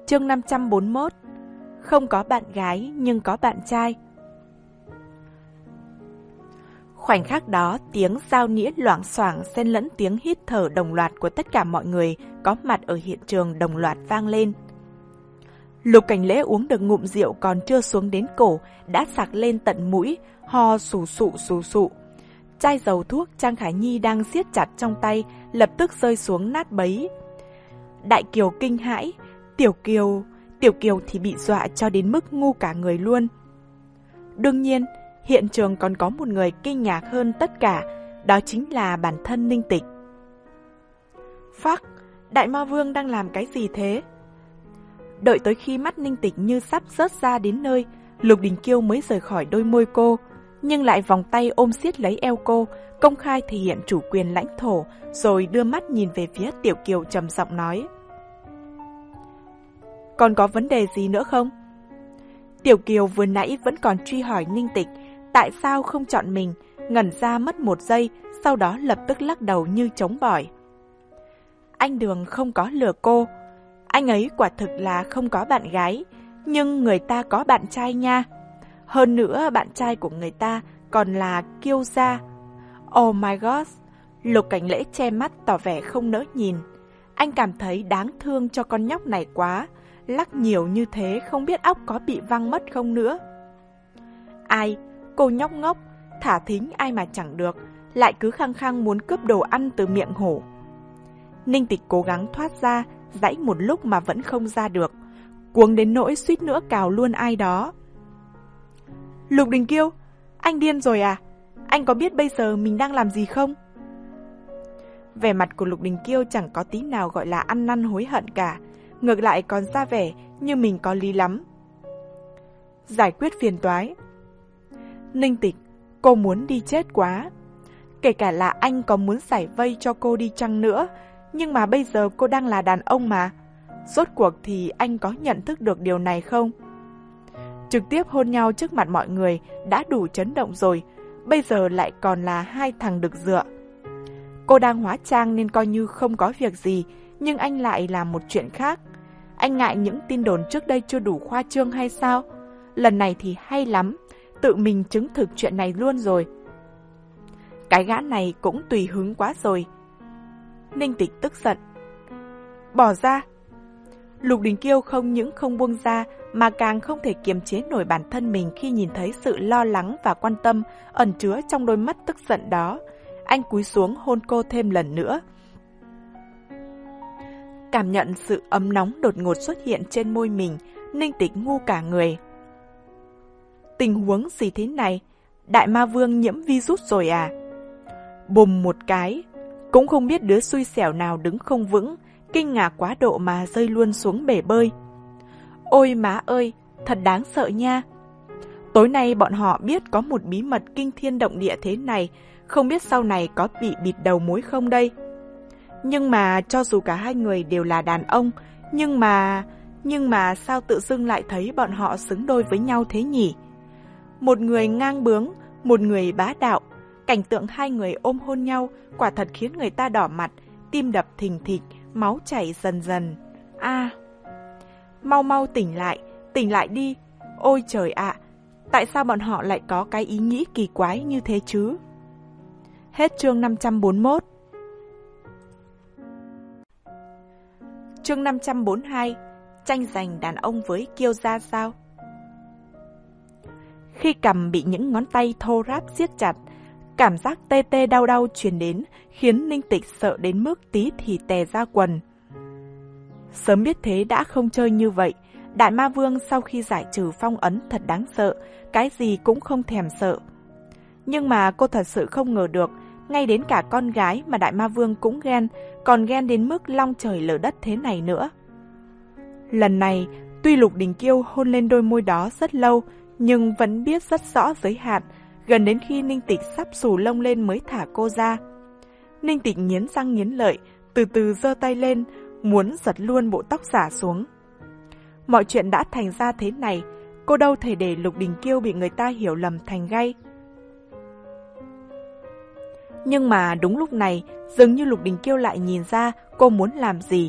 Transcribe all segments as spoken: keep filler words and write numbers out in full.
Chương năm trăm bốn mươi mốt. Không có bạn gái nhưng có bạn trai. Khoảnh khắc đó, tiếng dao nĩa loảng xoảng xen lẫn tiếng hít thở đồng loạt của tất cả mọi người có mặt ở hiện trường đồng loạt vang lên. Lục Cảnh Lễ uống được ngụm rượu còn chưa xuống đến cổ, đã sặc lên tận mũi, ho sù sụ sù sụ. Chai dầu thuốc Trang Khải Nhi đang siết chặt trong tay, lập tức rơi xuống nát bấy. Đại Kiều kinh hãi, Tiểu Kiều, Tiểu Kiều thì bị dọa cho đến mức ngu cả người luôn. Đương nhiên, hiện trường còn có một người kinh ngạc hơn tất cả, đó chính là bản thân Ninh Tịch. Phắc, Đại Ma Vương đang làm cái gì thế? Đợi tới khi mắt Ninh Tịch như sắp rớt ra đến nơi, Lục Đình Kiêu mới rời khỏi đôi môi cô, nhưng lại vòng tay ôm siết lấy eo cô, công khai thể hiện chủ quyền lãnh thổ, rồi đưa mắt nhìn về phía Tiểu Kiều trầm giọng nói. Còn có vấn đề gì nữa không? Tiểu Kiều vừa nãy vẫn còn truy hỏi Ninh Tịch, tại sao không chọn mình, ngẩn ra mất một giây, sau đó lập tức lắc đầu như chống bỏi. Anh Đường không có lừa cô, anh ấy quả thực là không có bạn gái, nhưng người ta có bạn trai nha. Hơn nữa bạn trai của người ta còn là Kiêu gia. Oh my god! Lục Cảnh Lễ che mắt tỏ vẻ không nỡ nhìn. Anh cảm thấy đáng thương cho con nhóc này quá, lắc nhiều như thế không biết óc có bị văng mất không nữa. Ai? Cô nhóc ngốc, thả thính ai mà chẳng được, lại cứ khăng khăng muốn cướp đồ ăn từ miệng hổ. Ninh Tịch cố gắng thoát ra, giãy một lúc mà vẫn không ra được, cuống đến nỗi suýt nữa cào luôn ai đó. Lục Đình Kiêu, anh điên rồi à? Anh có biết bây giờ mình đang làm gì không? Vẻ mặt của Lục Đình Kiêu chẳng có tí nào gọi là ăn năn hối hận cả, ngược lại còn ra vẻ như mình có lý lắm. Giải quyết phiền toái. Ninh Tịch, cô muốn đi chết quá. Kể cả là anh có muốn giải vây cho cô đi chăng nữa, nhưng mà bây giờ cô đang là đàn ông mà. Rốt cuộc thì anh có nhận thức được điều này không? Trực tiếp hôn nhau trước mặt mọi người đã đủ chấn động rồi, bây giờ lại còn là hai thằng đực dựa. Cô đang hóa trang nên coi như không có việc gì, nhưng anh lại làm một chuyện khác. Anh ngại những tin đồn trước đây chưa đủ khoa trương hay sao? Lần này thì hay lắm, tự mình chứng thực chuyện này luôn rồi. Cái gã này cũng tùy hứng quá rồi. Ninh Tịch tức giận. Bỏ ra. Lục Đình Kiêu không những không buông ra, mà càng không thể kiềm chế nổi bản thân mình khi nhìn thấy sự lo lắng và quan tâm ẩn chứa trong đôi mắt tức giận đó. Anh cúi xuống hôn cô thêm lần nữa. Cảm nhận sự ấm nóng đột ngột xuất hiện trên môi mình, Ninh Tịch ngu cả người. Tình huống gì thế này? Đại Ma Vương nhiễm virus rồi à? Bùm một cái, cũng không biết đứa xui xẻo nào đứng không vững, kinh ngạc quá độ mà rơi luôn xuống bể bơi. Ôi má ơi, thật đáng sợ nha. Tối nay bọn họ biết có một bí mật kinh thiên động địa thế này, không biết sau này có bị bịt đầu mối không đây. Nhưng mà cho dù cả hai người đều là đàn ông, nhưng mà... Nhưng mà sao tự dưng lại thấy bọn họ xứng đôi với nhau thế nhỉ? Một người ngang bướng, một người bá đạo. Cảnh tượng hai người ôm hôn nhau quả thật khiến người ta đỏ mặt, tim đập thình thịch, máu chảy dần dần. A, mau mau tỉnh lại, tỉnh lại đi. Ôi trời ạ, tại sao bọn họ lại có cái ý nghĩ kỳ quái như thế chứ? Hết chương năm trăm bốn mươi mốt. Chương năm trăm bốn mươi hai. Tranh giành đàn ông với Kiêu gia sao? Khi cằm bị những ngón tay thô ráp siết chặt, cảm giác tê tê đau đau truyền đến, khiến Ninh Tịch sợ đến mức tí thì tè ra quần. Sớm biết thế đã không chơi như vậy. Đại Ma Vương sau khi giải trừ phong ấn thật đáng sợ, cái gì cũng không thèm sợ. Nhưng mà cô thật sự không ngờ được, ngay đến cả con gái mà Đại Ma Vương cũng ghen, còn ghen đến mức long trời lở đất thế này nữa. Lần này, tuy Lục Đình Kiêu hôn lên đôi môi đó rất lâu, nhưng vẫn biết rất rõ giới hạn, gần đến khi Ninh Tịch sắp xù lông lên mới thả cô ra. Ninh Tịch nghiến răng nghiến lợi, từ từ giơ tay lên, muốn giật luôn bộ tóc giả xuống. Mọi chuyện đã thành ra thế này, cô đâu thể để Lục Đình Kiêu bị người ta hiểu lầm thành gay. Nhưng mà đúng lúc này, dường như Lục Đình Kiêu lại nhìn ra cô muốn làm gì.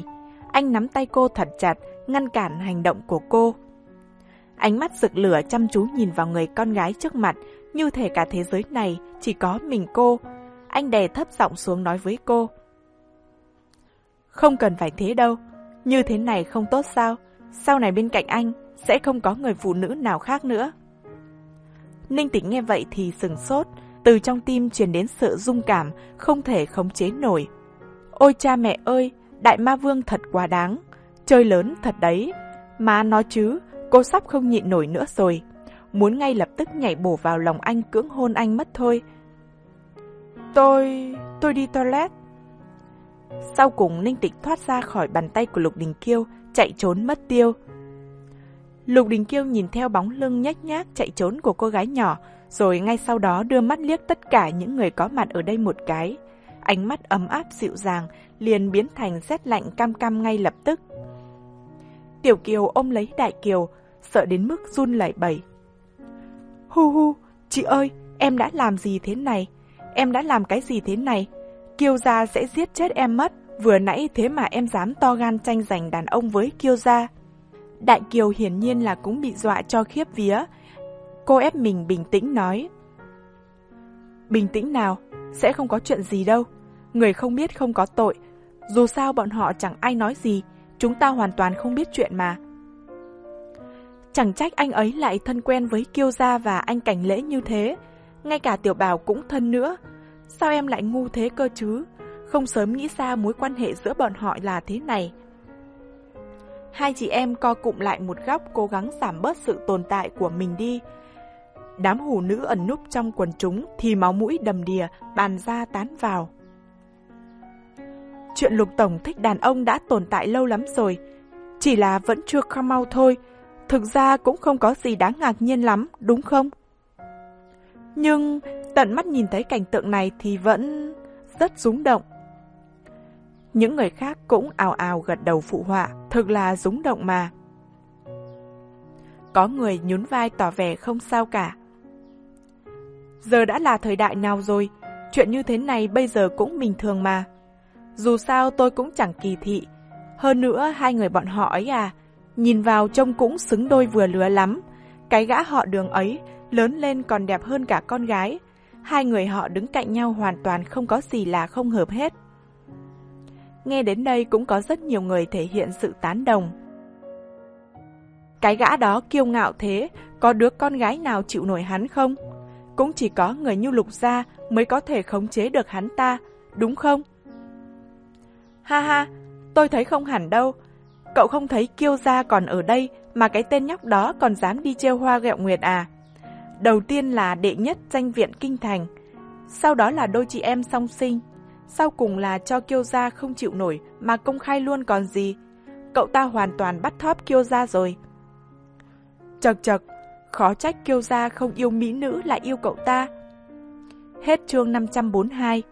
Anh nắm tay cô thật chặt, ngăn cản hành động của cô. Ánh mắt rực lửa chăm chú nhìn vào người con gái trước mặt, như thể cả thế giới này chỉ có mình cô. Anh đè thấp giọng xuống nói với cô. Không cần phải thế đâu, như thế này không tốt sao? Sau này bên cạnh anh sẽ không có người phụ nữ nào khác nữa. Ninh Tịch nghe vậy thì sừng sốt, từ trong tim truyền đến sự rung cảm, không thể khống chế nổi. Ôi cha mẹ ơi, đại ma vương thật quá đáng, chơi lớn thật đấy. Má nói chứ, cô sắp không nhịn nổi nữa rồi, muốn ngay lập tức nhảy bổ vào lòng anh cưỡng hôn anh mất thôi. Tôi... tôi đi toilet. Sau cùng Ninh Tịch thoát ra khỏi bàn tay của Lục Đình Kiêu, chạy trốn mất tiêu. Lục Đình Kiêu nhìn theo bóng lưng nhếch nhác chạy trốn của cô gái nhỏ, rồi ngay sau đó đưa mắt liếc tất cả những người có mặt ở đây một cái. Ánh mắt ấm áp dịu dàng liền biến thành rét lạnh cam cam ngay lập tức. Tiểu Kiều ôm lấy Đại Kiều, sợ đến mức run lẩy bẩy. Hu hu, chị ơi, em đã làm gì thế này? Em đã làm cái gì thế này? Kiêu gia sẽ giết chết em mất, vừa nãy thế mà em dám to gan tranh giành đàn ông với Kiêu gia. Đại Kiều hiển nhiên là cũng bị dọa cho khiếp vía. Cô ép mình bình tĩnh nói. Bình tĩnh nào, sẽ không có chuyện gì đâu. Người không biết không có tội. Dù sao bọn họ chẳng ai nói gì, chúng ta hoàn toàn không biết chuyện mà. Chẳng trách anh ấy lại thân quen với Kiêu gia và anh Cảnh Lễ như thế. Ngay cả Tiểu Bảo cũng thân nữa. Sao em lại ngu thế cơ chứ? Không sớm nghĩ ra mối quan hệ giữa bọn họ là thế này. Hai chị em co cụm lại một góc, cố gắng giảm bớt sự tồn tại của mình đi. Đám hủ nữ ẩn núp trong quần chúng thì máu mũi đầm đìa, bàn ra tán vào. Chuyện Lục Tổng thích đàn ông đã tồn tại lâu lắm rồi, chỉ là vẫn chưa come out thôi. Thực ra cũng không có gì đáng ngạc nhiên lắm, đúng không? Nhưng tận mắt nhìn thấy cảnh tượng này thì vẫn rất rúng động. Những người khác cũng ào ào gật đầu phụ họa, thực là rúng động mà. Có người nhún vai tỏ vẻ không sao cả. Giờ đã là thời đại nào rồi, chuyện như thế này bây giờ cũng bình thường mà. Dù sao tôi cũng chẳng kỳ thị. Hơn nữa hai người bọn họ ấy à, nhìn vào trông cũng xứng đôi vừa lứa lắm. Cái gã họ Đường ấy lớn lên còn đẹp hơn cả con gái. Hai người họ đứng cạnh nhau hoàn toàn không có gì là không hợp hết. Nghe đến đây cũng có rất nhiều người thể hiện sự tán đồng. Cái gã đó kiêu ngạo thế, có đứa con gái nào chịu nổi hắn không? Cũng chỉ có người như Lục gia mới có thể khống chế được hắn ta, đúng không? Ha ha, tôi thấy không hẳn đâu. Cậu không thấy Kiêu gia còn ở đây mà cái tên nhóc đó còn dám đi trêu hoa ghẹo nguyệt à? Đầu tiên là đệ nhất danh viện kinh thành, sau đó là đôi chị em song sinh, sau cùng là cho Kiêu gia không chịu nổi mà công khai luôn còn gì. Cậu ta hoàn toàn bắt thóp Kiêu gia rồi. Chật chật, khó trách Kiêu gia không yêu mỹ nữ lại yêu cậu ta. Hết chương năm trăm bốn mươi hai.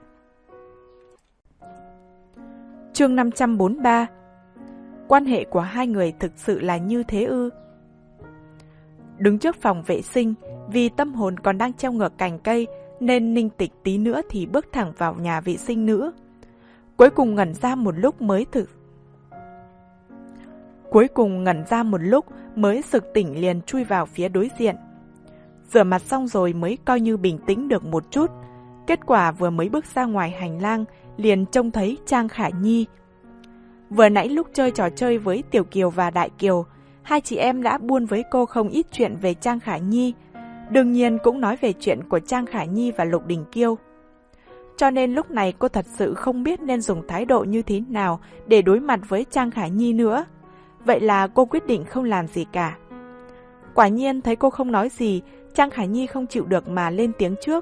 Chương năm trăm bốn mươi ba. Quan hệ của hai người thực sự là như thế ư? Đứng trước phòng vệ sinh, vì tâm hồn còn đang treo ngược cành cây, nên Ninh Tịch tí nữa thì bước thẳng vào nhà vệ sinh nữ. Cuối cùng ngẩn ra một lúc mới thực Cuối cùng ngẩn ra một lúc mới sực tỉnh liền chui vào phía đối diện. Rửa mặt xong rồi mới coi như bình tĩnh được một chút. Kết quả vừa mới bước ra ngoài hành lang liền trông thấy Trang Khả Nhi. Vừa nãy lúc chơi trò chơi với Tiểu Kiều và Đại Kiều, hai chị em đã buôn với cô không ít chuyện về Trang Khả Nhi. Đương nhiên cũng nói về chuyện của Trang Khả Nhi và Lục Đình Kiêu. Cho nên lúc này cô thật sự không biết nên dùng thái độ như thế nào để đối mặt với Trang Khả Nhi nữa. Vậy là cô quyết định không làm gì cả. Quả nhiên thấy cô không nói gì, Trang Khả Nhi không chịu được mà lên tiếng trước.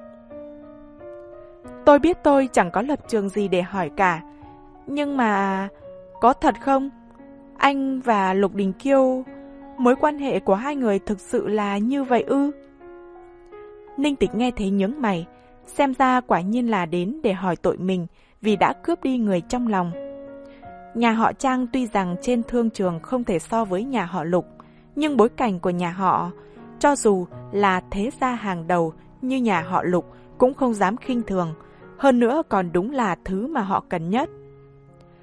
Tôi biết tôi chẳng có lập trường gì để hỏi cả. Nhưng mà... có thật không? Anh và Lục Đình Kiêu... mối quan hệ của hai người thực sự là như vậy ư? Ninh Tịch nghe thấy nhướng mày. Xem ra quả nhiên là đến để hỏi tội mình vì đã cướp đi người trong lòng. Nhà họ Trang tuy rằng trên thương trường không thể so với nhà họ Lục, nhưng bối cảnh của nhà họ, cho dù là thế gia hàng đầu như nhà họ Lục, cũng không dám khinh thường. Hơn nữa còn đúng là thứ mà họ cần nhất.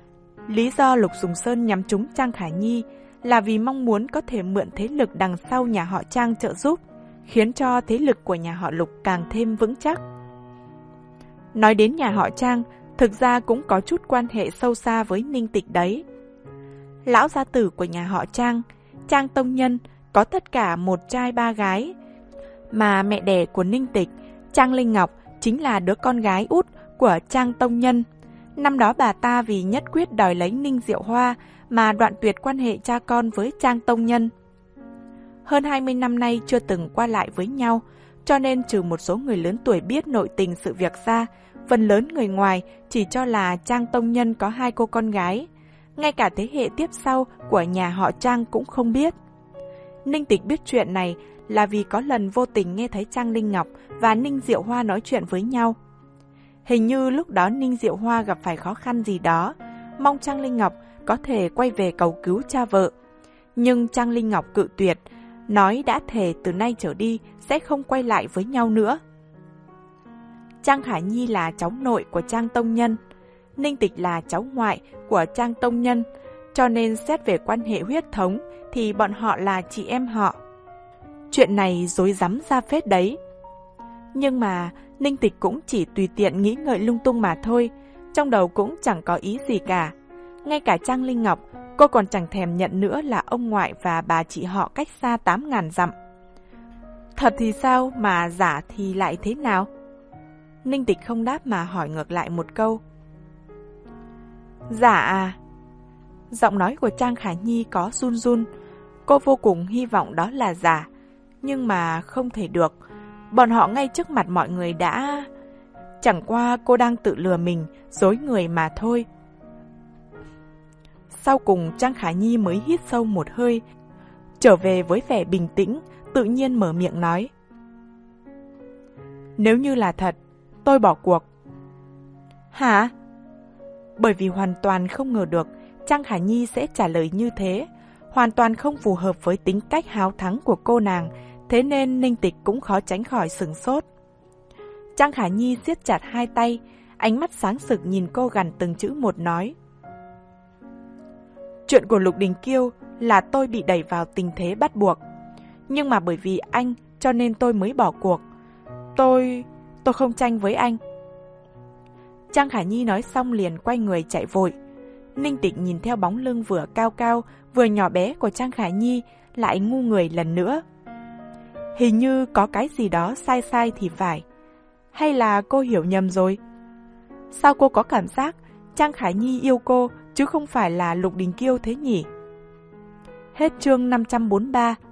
Lý do Lục Sùng Sơn nhắm trúng Trang Khả Nhi là vì mong muốn có thể mượn thế lực đằng sau nhà họ Trang trợ giúp, khiến cho thế lực của nhà họ Lục càng thêm vững chắc. Nói đến nhà họ Trang, thực ra cũng có chút quan hệ sâu xa với Ninh Tịch đấy. Lão gia tử của nhà họ Trang, Trang Tông Nhân, có tất cả một trai ba gái, mà mẹ đẻ của Ninh Tịch, Trang Linh Ngọc, chính là đứa con gái út của Trang Tông Nhân. Năm đó bà ta vì nhất quyết đòi lấy Ninh Diệu Hoa mà đoạn tuyệt quan hệ cha con với Trang Tông Nhân. Hơn hai mươi năm nay chưa từng qua lại với nhau, cho nên trừ một số người lớn tuổi biết nội tình sự việc ra, phần lớn người ngoài chỉ cho là Trang Tông Nhân có hai cô con gái. Ngay cả thế hệ tiếp sau của nhà họ Trang cũng không biết. Ninh Tịch biết chuyện này là vì có lần vô tình nghe thấy Trang Linh Ngọc và Ninh Diệu Hoa nói chuyện với nhau. Hình như lúc đó Ninh Diệu Hoa gặp phải khó khăn gì đó, mong Trang Linh Ngọc có thể quay về cầu cứu cha vợ. Nhưng Trang Linh Ngọc cự tuyệt, nói đã thề từ nay trở đi sẽ không quay lại với nhau nữa. Trang Khả Nhi là cháu nội của Trang Tông Nhân, Ninh Tịch là cháu ngoại của Trang Tông Nhân, cho nên xét về quan hệ huyết thống thì bọn họ là chị em họ. Chuyện này rối rắm ra phết đấy. Nhưng mà Ninh Tịch cũng chỉ tùy tiện nghĩ ngợi lung tung mà thôi, trong đầu cũng chẳng có ý gì cả. Ngay cả Trang Linh Ngọc, cô còn chẳng thèm nhận nữa là ông ngoại và bà chị họ cách xa tám ngàn dặm. Thật thì sao mà giả thì lại thế nào? Ninh Tịch không đáp mà hỏi ngược lại một câu. Giả à? Giọng nói của Trang Khả Nhi có run run. Cô vô cùng hy vọng đó là giả, nhưng mà không thể được. Bọn họ ngay trước mặt mọi người đã... Chẳng qua cô đang tự lừa mình, dối người mà thôi. Sau cùng Trang Khả Nhi mới hít sâu một hơi, trở về với vẻ bình tĩnh, tự nhiên mở miệng nói. Nếu như là thật, tôi bỏ cuộc. Hả? Bởi vì hoàn toàn không ngờ được Trang Khả Nhi sẽ trả lời như thế, hoàn toàn không phù hợp với tính cách háo thắng của cô nàng, thế nên Ninh Tịch cũng khó tránh khỏi sửng sốt. Trang Khả Nhi siết chặt hai tay, ánh mắt sáng sực nhìn cô gằn từng chữ một nói. Chuyện của Lục Đình Kiêu là tôi bị đẩy vào tình thế bắt buộc, nhưng mà bởi vì anh cho nên tôi mới bỏ cuộc. Tôi... tôi không tranh với anh. Trang Khả Nhi nói xong liền quay người chạy vội. Ninh Tịch nhìn theo bóng lưng vừa cao cao vừa nhỏ bé của Trang Khả Nhi, lại ngu người lần nữa. Hình như có cái gì đó sai sai thì phải. Hay là cô hiểu nhầm rồi? Sao cô có cảm giác Trang Khả Nhi yêu cô chứ không phải là Lục Đình Kiêu thế nhỉ? Hết chương năm trăm bốn mươi ba.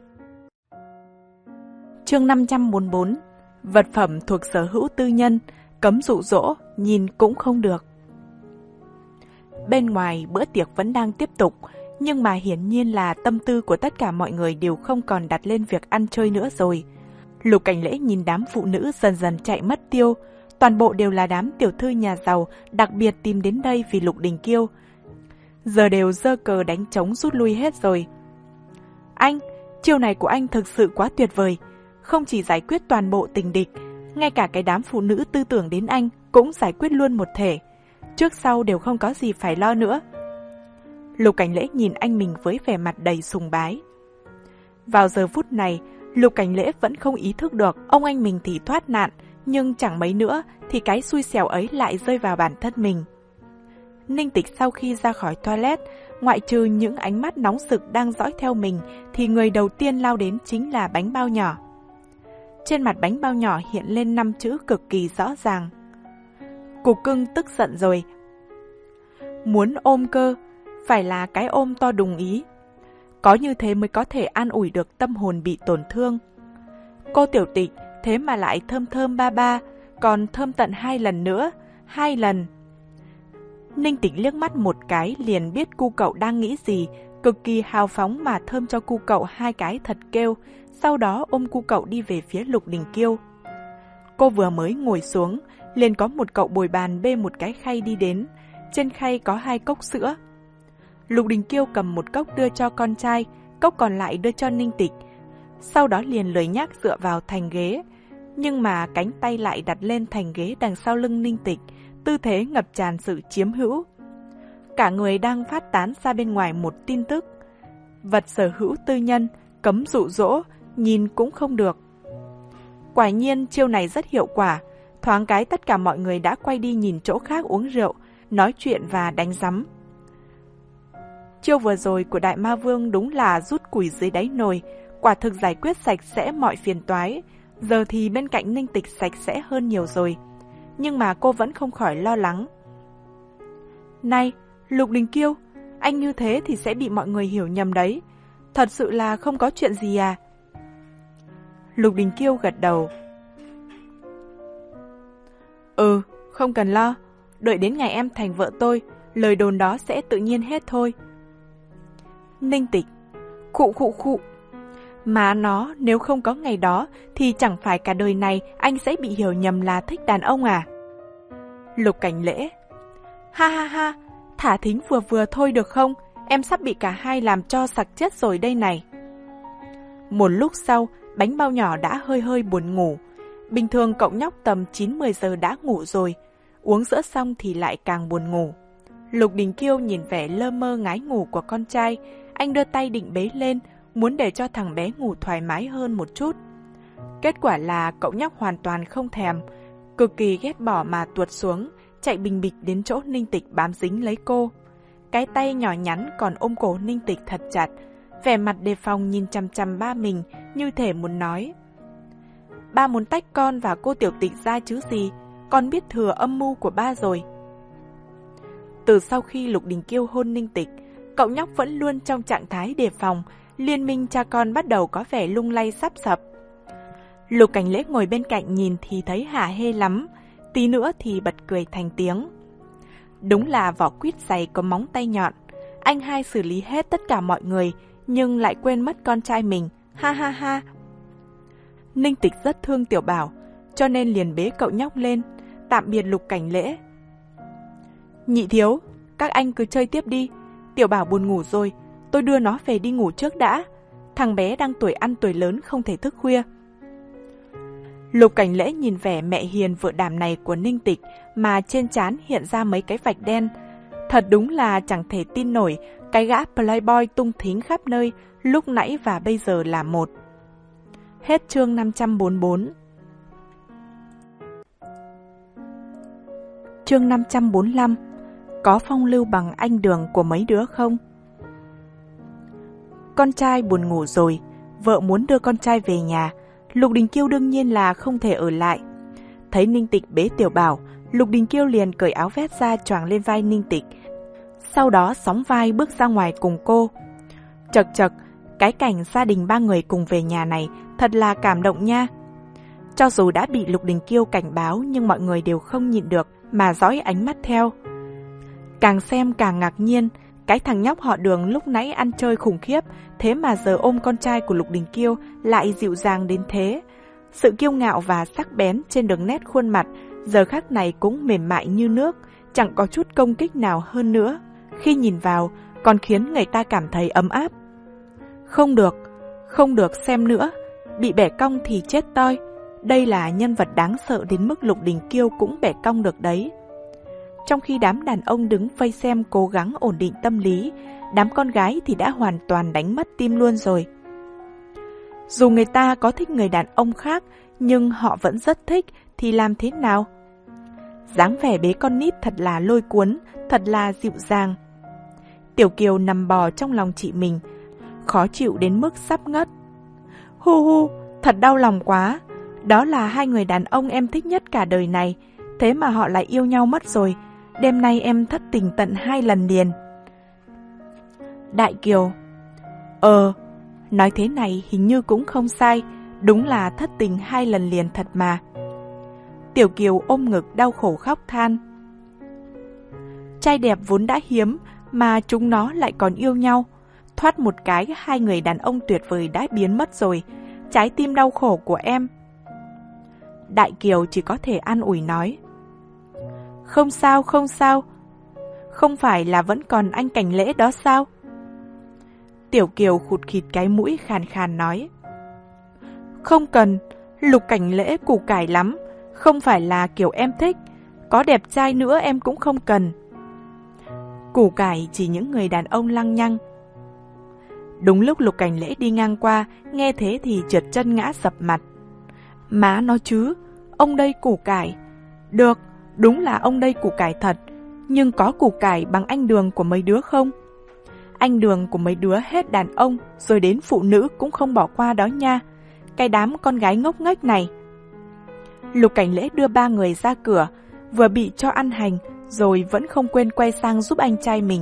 Chương năm trăm bốn mươi bốn. Vật phẩm thuộc sở hữu tư nhân, cấm dụ dỗ, nhìn cũng không được. Bên ngoài bữa tiệc vẫn đang tiếp tục, nhưng mà hiển nhiên là tâm tư của tất cả mọi người đều không còn đặt lên việc ăn chơi nữa rồi. Lục Cảnh Lễ nhìn đám phụ nữ dần dần chạy mất tiêu, toàn bộ đều là đám tiểu thư nhà giàu đặc biệt tìm đến đây vì Lục Đình Kiêu. Giờ đều giơ cờ đánh trống rút lui hết rồi. Anh, chiêu này của anh thực sự quá tuyệt vời, không chỉ giải quyết toàn bộ tình địch, ngay cả cái đám phụ nữ tư tưởng đến anh cũng giải quyết luôn một thể. Trước sau đều không có gì phải lo nữa. Lục Cảnh Lễ nhìn anh mình với vẻ mặt đầy sùng bái. Vào giờ phút này, Lục Cảnh Lễ vẫn không ý thức được ông anh mình thì thoát nạn, nhưng chẳng mấy nữa thì cái xui xẻo ấy lại rơi vào bản thân mình. Ninh Tịch sau khi ra khỏi toilet, ngoại trừ những ánh mắt nóng sực đang dõi theo mình, thì người đầu tiên lao đến chính là bánh bao nhỏ. Trên mặt bánh bao nhỏ hiện lên năm chữ cực kỳ rõ ràng. Cục cưng tức giận rồi. Muốn ôm cơ, phải là cái ôm to đùng ý. Có như thế mới có thể an ủi được tâm hồn bị tổn thương. Cô tiểu tịch thế mà lại thơm thơm ba ba, còn thơm tận hai lần nữa, hai lần. Ninh Tịch liếc mắt một cái liền biết cu cậu đang nghĩ gì, cực kỳ hào phóng mà thơm cho cu cậu hai cái thật kêu, sau đó ôm cu cậu đi về phía Lục Đình Kiêu. Cô vừa mới ngồi xuống, liền có một cậu bồi bàn bê một cái khay đi đến, trên khay có hai cốc sữa. Lục Đình Kiêu cầm một cốc đưa cho con trai, cốc còn lại đưa cho Ninh Tịch, sau đó liền lười nhác dựa vào thành ghế, nhưng mà cánh tay lại đặt lên thành ghế đằng sau lưng Ninh Tịch, tư thế ngập tràn sự chiếm hữu. cả người đang phát tán ra bên ngoài một tin tức. Vật sở hữu tư nhân, cấm dụ dỗ, nhìn cũng không được. Quả nhiên chiêu này rất hiệu quả, thoáng cái tất cả mọi người đã quay đi nhìn chỗ khác uống rượu, nói chuyện và đánh rắm. Chiêu vừa rồi của Đại Ma Vương đúng là rút củi dưới đáy nồi, quả thực giải quyết sạch sẽ mọi phiền toái. Giờ thì bên cạnh Ninh Tịch sạch sẽ hơn nhiều rồi. Nhưng mà cô vẫn không khỏi lo lắng. Này, Lục Đình Kiêu, anh như thế thì sẽ bị mọi người hiểu nhầm đấy. Thật sự là không có chuyện gì à? Lục Đình Kiêu gật đầu. Ừ, không cần lo. Đợi đến ngày em thành vợ tôi, lời đồn đó sẽ tự nhiên hết thôi. Ninh Tịch. Khụ khụ khụ. Má nó, nếu không có ngày đó thì chẳng phải cả đời này anh sẽ bị hiểu nhầm là thích đàn ông à? Lục Cảnh Lễ. Ha ha ha, thả thính vừa vừa thôi được không? Em sắp bị cả hai làm cho sặc chết rồi đây này. Một lúc sau, bánh bao nhỏ đã hơi hơi buồn ngủ. Bình thường cậu nhóc tầm chín mười giờ đã ngủ rồi. Uống sữa xong thì lại càng buồn ngủ. Lục Đình Kiêu nhìn vẻ lơ mơ ngái ngủ của con trai. Anh đưa tay định bế lên, muốn để cho thằng bé ngủ thoải mái hơn một chút. Kết quả là cậu nhóc hoàn toàn không thèm, cực kỳ ghét bỏ mà tuột xuống, chạy bình bịch đến chỗ Ninh Tịch bám dính lấy cô. Cái tay nhỏ nhắn còn ôm cổ Ninh Tịch thật chặt, vẻ mặt đề phòng nhìn chằm chằm ba mình như thể muốn nói: ba muốn tách con và cô Tiểu Tịch ra chứ gì, con biết thừa âm mưu của ba rồi. Từ sau khi Lục Đình Kiêu hôn Ninh Tịch, cậu nhóc vẫn luôn trong trạng thái đề phòng, liên minh cha con bắt đầu có vẻ lung lay sắp sập. Lục Cảnh Lễ ngồi bên cạnh nhìn thì thấy hả hê lắm, tí nữa thì bật cười thành tiếng. Đúng là vỏ quýt dày có móng tay nhọn, anh hai xử lý hết tất cả mọi người, nhưng lại quên mất con trai mình, ha ha ha. Ninh Tịch rất thương Tiểu Bảo, cho nên liền bế cậu nhóc lên, tạm biệt Lục Cảnh Lễ. Nhị thiếu, các anh cứ chơi tiếp đi, Tiểu Bảo buồn ngủ rồi, tôi đưa nó về đi ngủ trước đã. Thằng bé đang tuổi ăn tuổi lớn không thể thức khuya. Lục Cảnh Lễ nhìn vẻ mẹ hiền vợ đảm này của Ninh Tịch mà trên trán hiện ra mấy cái vạch đen. Thật đúng là chẳng thể tin nổi, cái gã playboy tung thính khắp nơi, lúc nãy và bây giờ là một. Hết chương năm trăm bốn mươi bốn. Chương năm trăm bốn mươi lăm. Có phong lưu bằng anh Đường của mấy đứa không? Con trai buồn ngủ rồi, vợ muốn đưa con trai về nhà. Lục Đình Kiêu đương nhiên là không thể ở lại. Thấy Ninh Tịch bế Tiểu Bảo, Lục Đình Kiêu liền cởi áo vest ra choàng lên vai Ninh Tịch. Sau đó sóng vai bước ra ngoài cùng cô. Chật chật, cái cảnh gia đình ba người cùng về nhà này thật là cảm động nha. Cho dù đã bị Lục Đình Kiêu cảnh báo nhưng mọi người đều không nhịn được mà dõi ánh mắt theo. Càng xem càng ngạc nhiên, cái thằng nhóc họ Đường lúc nãy ăn chơi khủng khiếp, thế mà giờ ôm con trai của Lục Đình Kiêu lại dịu dàng đến thế. Sự kiêu ngạo và sắc bén trên đường nét khuôn mặt giờ khắc này cũng mềm mại như nước, chẳng có chút công kích nào hơn nữa. Khi nhìn vào, còn khiến người ta cảm thấy ấm áp. Không được, không được xem nữa, bị bẻ cong thì chết toi. Đây là nhân vật đáng sợ đến mức Lục Đình Kiêu cũng bẻ cong được đấy. Trong khi đám đàn ông đứng vây xem cố gắng ổn định tâm lý, đám con gái thì đã hoàn toàn đánh mất tim luôn rồi. Dù người ta có thích người đàn ông khác, nhưng họ vẫn rất thích thì làm thế nào? Dáng vẻ bế con nít thật là lôi cuốn, thật là dịu dàng. Tiểu Kiều nằm bò trong lòng chị mình, khó chịu đến mức sắp ngất. Hu hu, thật đau lòng quá. Đó là hai người đàn ông em thích nhất cả đời này, thế mà họ lại yêu nhau mất rồi. Đêm nay em thất tình tận hai lần liền. Đại Kiều. Ờ, nói thế này hình như cũng không sai, đúng là thất tình hai lần liền thật mà. Tiểu Kiều ôm ngực đau khổ khóc than. Trai đẹp vốn đã hiếm, mà chúng nó lại còn yêu nhau. Thoát một cái hai người đàn ông tuyệt vời đã biến mất rồi, trái tim đau khổ của em. Đại Kiều chỉ có thể an ủi nói. Không sao, không sao. Không phải là vẫn còn anh Cảnh Lễ đó sao? Tiểu Kiều khụt khịt cái mũi khàn khàn nói. Không cần, Lục Cảnh Lễ củ cải lắm, không phải là kiểu em thích. Có đẹp trai nữa em cũng không cần. củ cải chỉ những người đàn ông lăng nhăng. Đúng lúc Lục Cảnh Lễ đi ngang qua, nghe thế thì trượt chân ngã sập mặt. Má nó chứ, ông đây củ cải. Được, đúng là ông đây củ cải thật, nhưng có củ cải bằng anh Đường của mấy đứa không? Anh Đường của mấy đứa hết đàn ông, rồi đến phụ nữ cũng không bỏ qua đó nha. Cái đám con gái ngốc nghếch này. Lục Cảnh Lễ đưa ba người ra cửa, vừa bị cho ăn hành, rồi vẫn không quên quay sang giúp anh trai mình.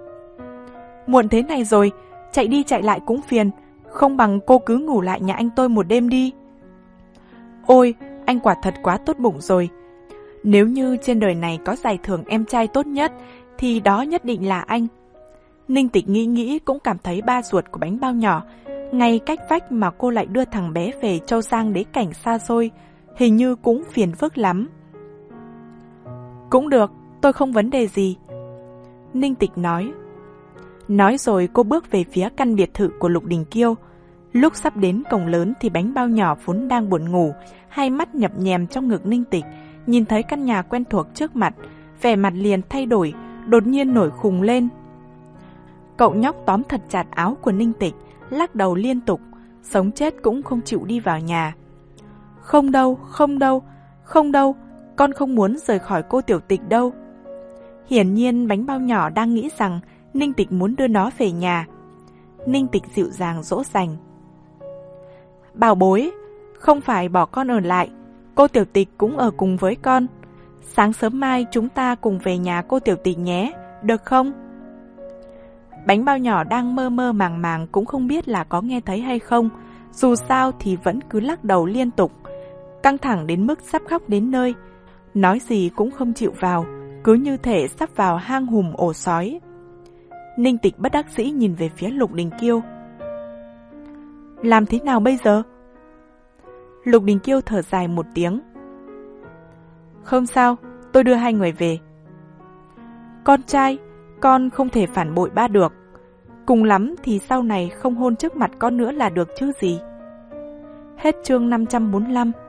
Muộn thế này rồi, chạy đi chạy lại cũng phiền, không bằng cô cứ ngủ lại nhà anh tôi một đêm đi. Ôi, anh quả thật quá tốt bụng rồi. Nếu như trên đời này có giải thưởng em trai tốt nhất, thì đó nhất định là anh. Ninh Tịch nghĩ nghĩ cũng cảm thấy ba ruột của bánh bao nhỏ, ngay cách vách mà cô lại đưa thằng bé về Châu Giang đế cảnh xa xôi, hình như cũng phiền phức lắm. Cũng được, tôi không vấn đề gì. Ninh Tịch nói. Nói rồi cô bước về phía căn biệt thự của Lục Đình Kiêu. Lúc sắp đến cổng lớn thì bánh bao nhỏ vốn đang buồn ngủ, hai mắt nhập nhèm trong ngực Ninh Tịch, nhìn thấy căn nhà quen thuộc trước mặt, vẻ mặt liền thay đổi, đột nhiên nổi khùng lên. Cậu nhóc tóm thật chặt áo của Ninh Tịch, lắc đầu liên tục, sống chết cũng không chịu đi vào nhà. Không đâu, không đâu, không đâu, con không muốn rời khỏi cô Tiểu Tịch đâu. Hiển nhiên bánh bao nhỏ đang nghĩ rằng Ninh Tịch muốn đưa nó về nhà. Ninh Tịch dịu dàng dỗ dành. Bảo bối, không phải bỏ con ở lại, cô Tiểu Tịch cũng ở cùng với con. Sáng sớm mai chúng ta cùng về nhà cô Tiểu Tịch nhé, được không? Bánh bao nhỏ đang mơ mơ màng màng cũng không biết là có nghe thấy hay không, dù sao thì vẫn cứ lắc đầu liên tục, căng thẳng đến mức sắp khóc đến nơi, nói gì cũng không chịu vào, cứ như thể sắp vào hang hùm ổ sói. Ninh Tịch bất đắc dĩ nhìn về phía Lục Đình Kiêu. Làm thế nào bây giờ? Lục Đình Kiêu thở dài một tiếng. Không sao, tôi đưa hai người về. Con trai, con không thể phản bội ba được. Cùng lắm thì sau này không hôn trước mặt con nữa là được chứ gì. Hết chương năm trăm bốn mươi lăm.